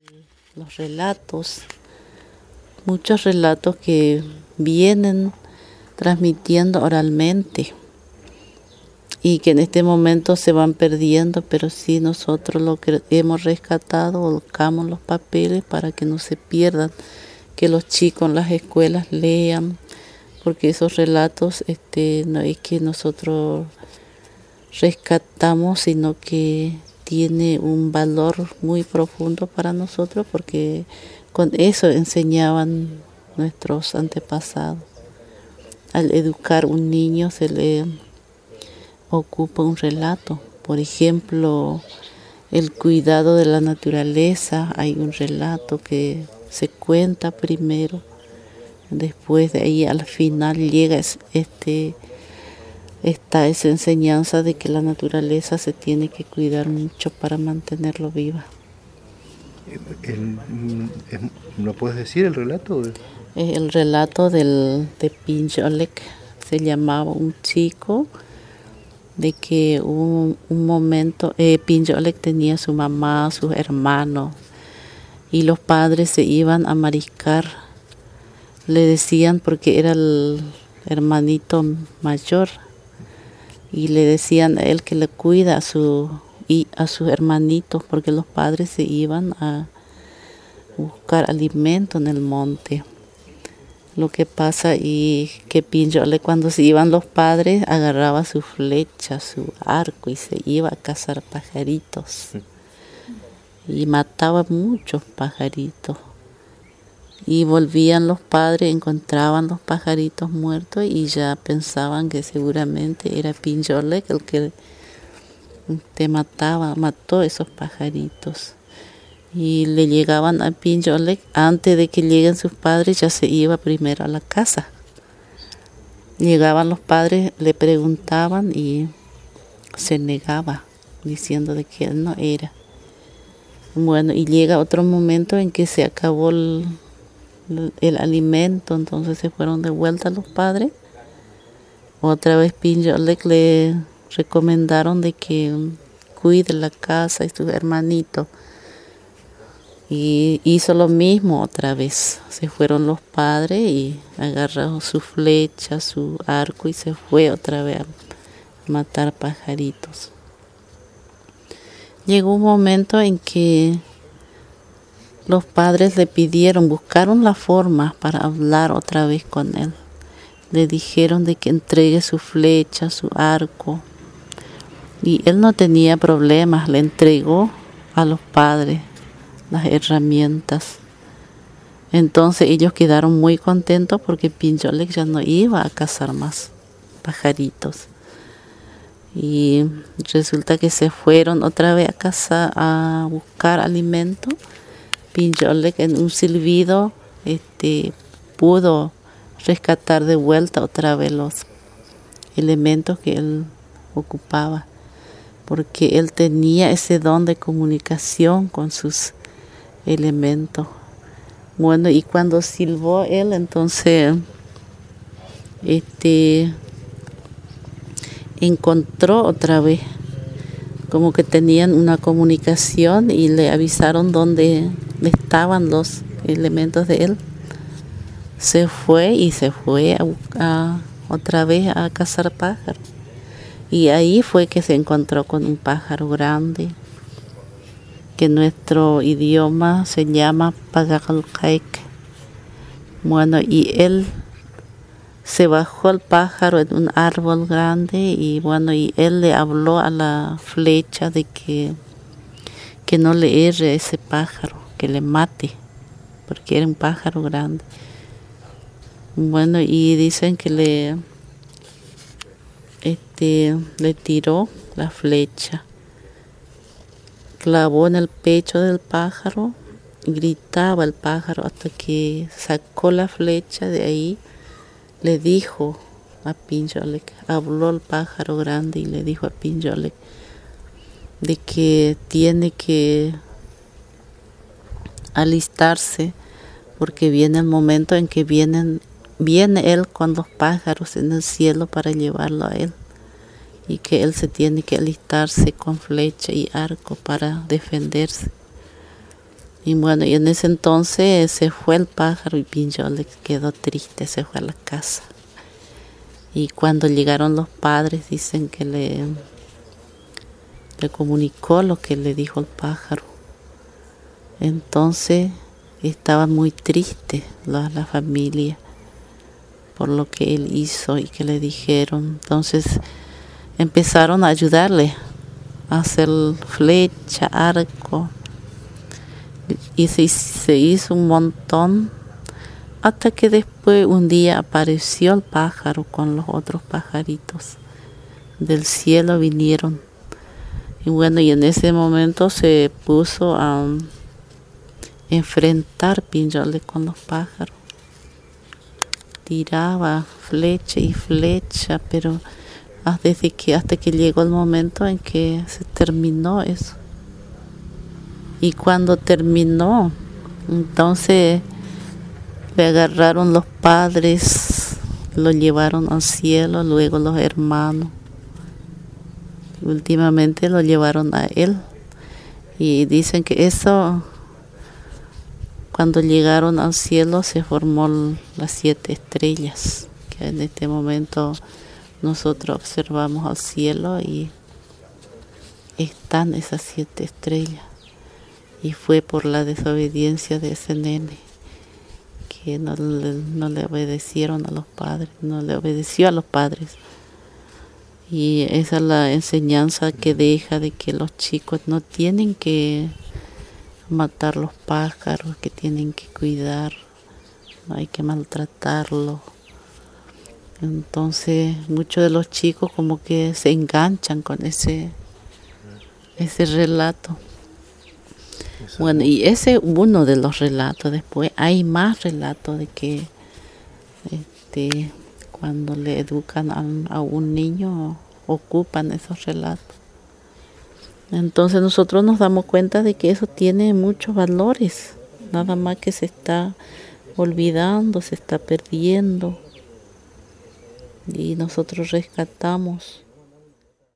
Los relatos, muchos relatos que vienen transmitiendo oralmente y que en este momento se van perdiendo, pero sí nosotros lo que hemos rescatado, volcamos los papeles para que no se pierdan, que los chicos en las escuelas lean, porque esos relatos no es que nosotros rescatamos, sino que tiene un valor muy profundo para nosotros, porque con eso enseñaban nuestros antepasados. Al educar un niño se le ocupa un relato. Por ejemplo, el cuidado de la naturaleza, hay un relato que se cuenta primero, después de ahí al final llega está esa enseñanza de que la naturaleza se tiene que cuidar mucho para mantenerlo viva. ¿No puedes decir el relato? Es el relato de Pinjolek. Se llamaba un chico de que hubo un momento, Pinjolek tenía su mamá, sus hermanos, y los padres se iban a mariscar. Le decían, porque era el hermanito mayor, y le decían a él que le cuida a sus hermanitos, porque los padres se iban a buscar alimento en el monte. Lo que pasa y que Pinjolek, cuando se iban los padres, agarraba su flecha, su arco y se iba a cazar pajaritos. Y mataba muchos pajaritos. Y volvían los padres, encontraban los pajaritos muertos y ya pensaban que seguramente era Pinjolek el que mató esos pajaritos. Y le llegaban a Pinjolek, antes de que lleguen sus padres ya se iba primero a la casa. Llegaban los padres, le preguntaban y se negaba, diciendo de que él no era. Bueno, y llega otro momento en que se acabó el alimento, entonces se fueron de vuelta los padres. Otra vez Pinjolek le recomendaron de que cuide la casa y sus hermanitos. Y hizo lo mismo otra vez. Se fueron los padres y agarró su flecha, su arco y se fue otra vez a matar pajaritos. Llegó un momento en que los padres le pidieron, buscaron la forma para hablar otra vez con él. Le dijeron de que entregue su flecha, su arco. Y él no tenía problemas, le entregó a los padres las herramientas. Entonces ellos quedaron muy contentos porque Pinjolek ya no iba a cazar más pajaritos. Y resulta que se fueron otra vez a cazar, a buscar alimento. Pinjolek en un silbido pudo rescatar de vuelta otra vez los elementos que él ocupaba, porque él tenía ese don de comunicación con sus elementos. Bueno, y cuando silbó él, entonces encontró otra vez, como que tenían una comunicación y le avisaron dónde estaban los elementos de él. Se fue otra vez a cazar pájaros. Y ahí fue que se encontró con un pájaro grande, que en nuestro idioma se llama Pagakalkaik. Bueno, y él se bajó el pájaro en un árbol grande y bueno, y él le habló a la flecha de que no le erre ese pájaro, que le mate, porque era un pájaro grande. Bueno, y dicen que le tiró la flecha, clavó en el pecho del pájaro, gritaba el pájaro hasta que sacó la flecha de ahí. Le dijo a Pinjolek, habló el pájaro grande y le dijo a Pinjolek de que tiene que alistarse, porque viene el momento en que viene él con los pájaros en el cielo para llevarlo a él, y que él se tiene que alistarse con flecha y arco para defenderse. Y bueno, y en ese entonces se fue el pájaro y Pincho le quedó triste, se fue a la casa. Y cuando llegaron los padres, dicen que le comunicó lo que le dijo el pájaro. Entonces estaba muy triste la familia por lo que él hizo y que le dijeron. Entonces empezaron a ayudarle a hacer flecha, arco, y se hizo un montón, hasta que después un día apareció el pájaro con los otros pajaritos del cielo, vinieron. Y bueno, y en ese momento se puso a enfrentar Pinjole con los pájaros. Tiraba flecha y flecha, pero hasta que llegó el momento en que se terminó eso. Y cuando terminó, entonces le agarraron los padres, lo llevaron al cielo, luego los hermanos. Últimamente lo llevaron a él. Y dicen que eso, cuando llegaron al cielo, se formó las 7 estrellas, que en este momento nosotros observamos al cielo y están esas 7 estrellas. Y fue por la desobediencia de ese nene, que no le obedecieron a los padres, no le obedeció a los padres. Y esa es la enseñanza que deja, de que los chicos no tienen que matar los pájaros, que tienen que cuidar, no hay que maltratarlos. Entonces muchos de los chicos como que se enganchan con ese relato. Bueno, y ese es uno de los relatos. Después hay más relatos de que cuando le educan a un niño ocupan esos relatos. Entonces nosotros nos damos cuenta de que eso tiene muchos valores, nada más que se está olvidando, se está perdiendo, y nosotros rescatamos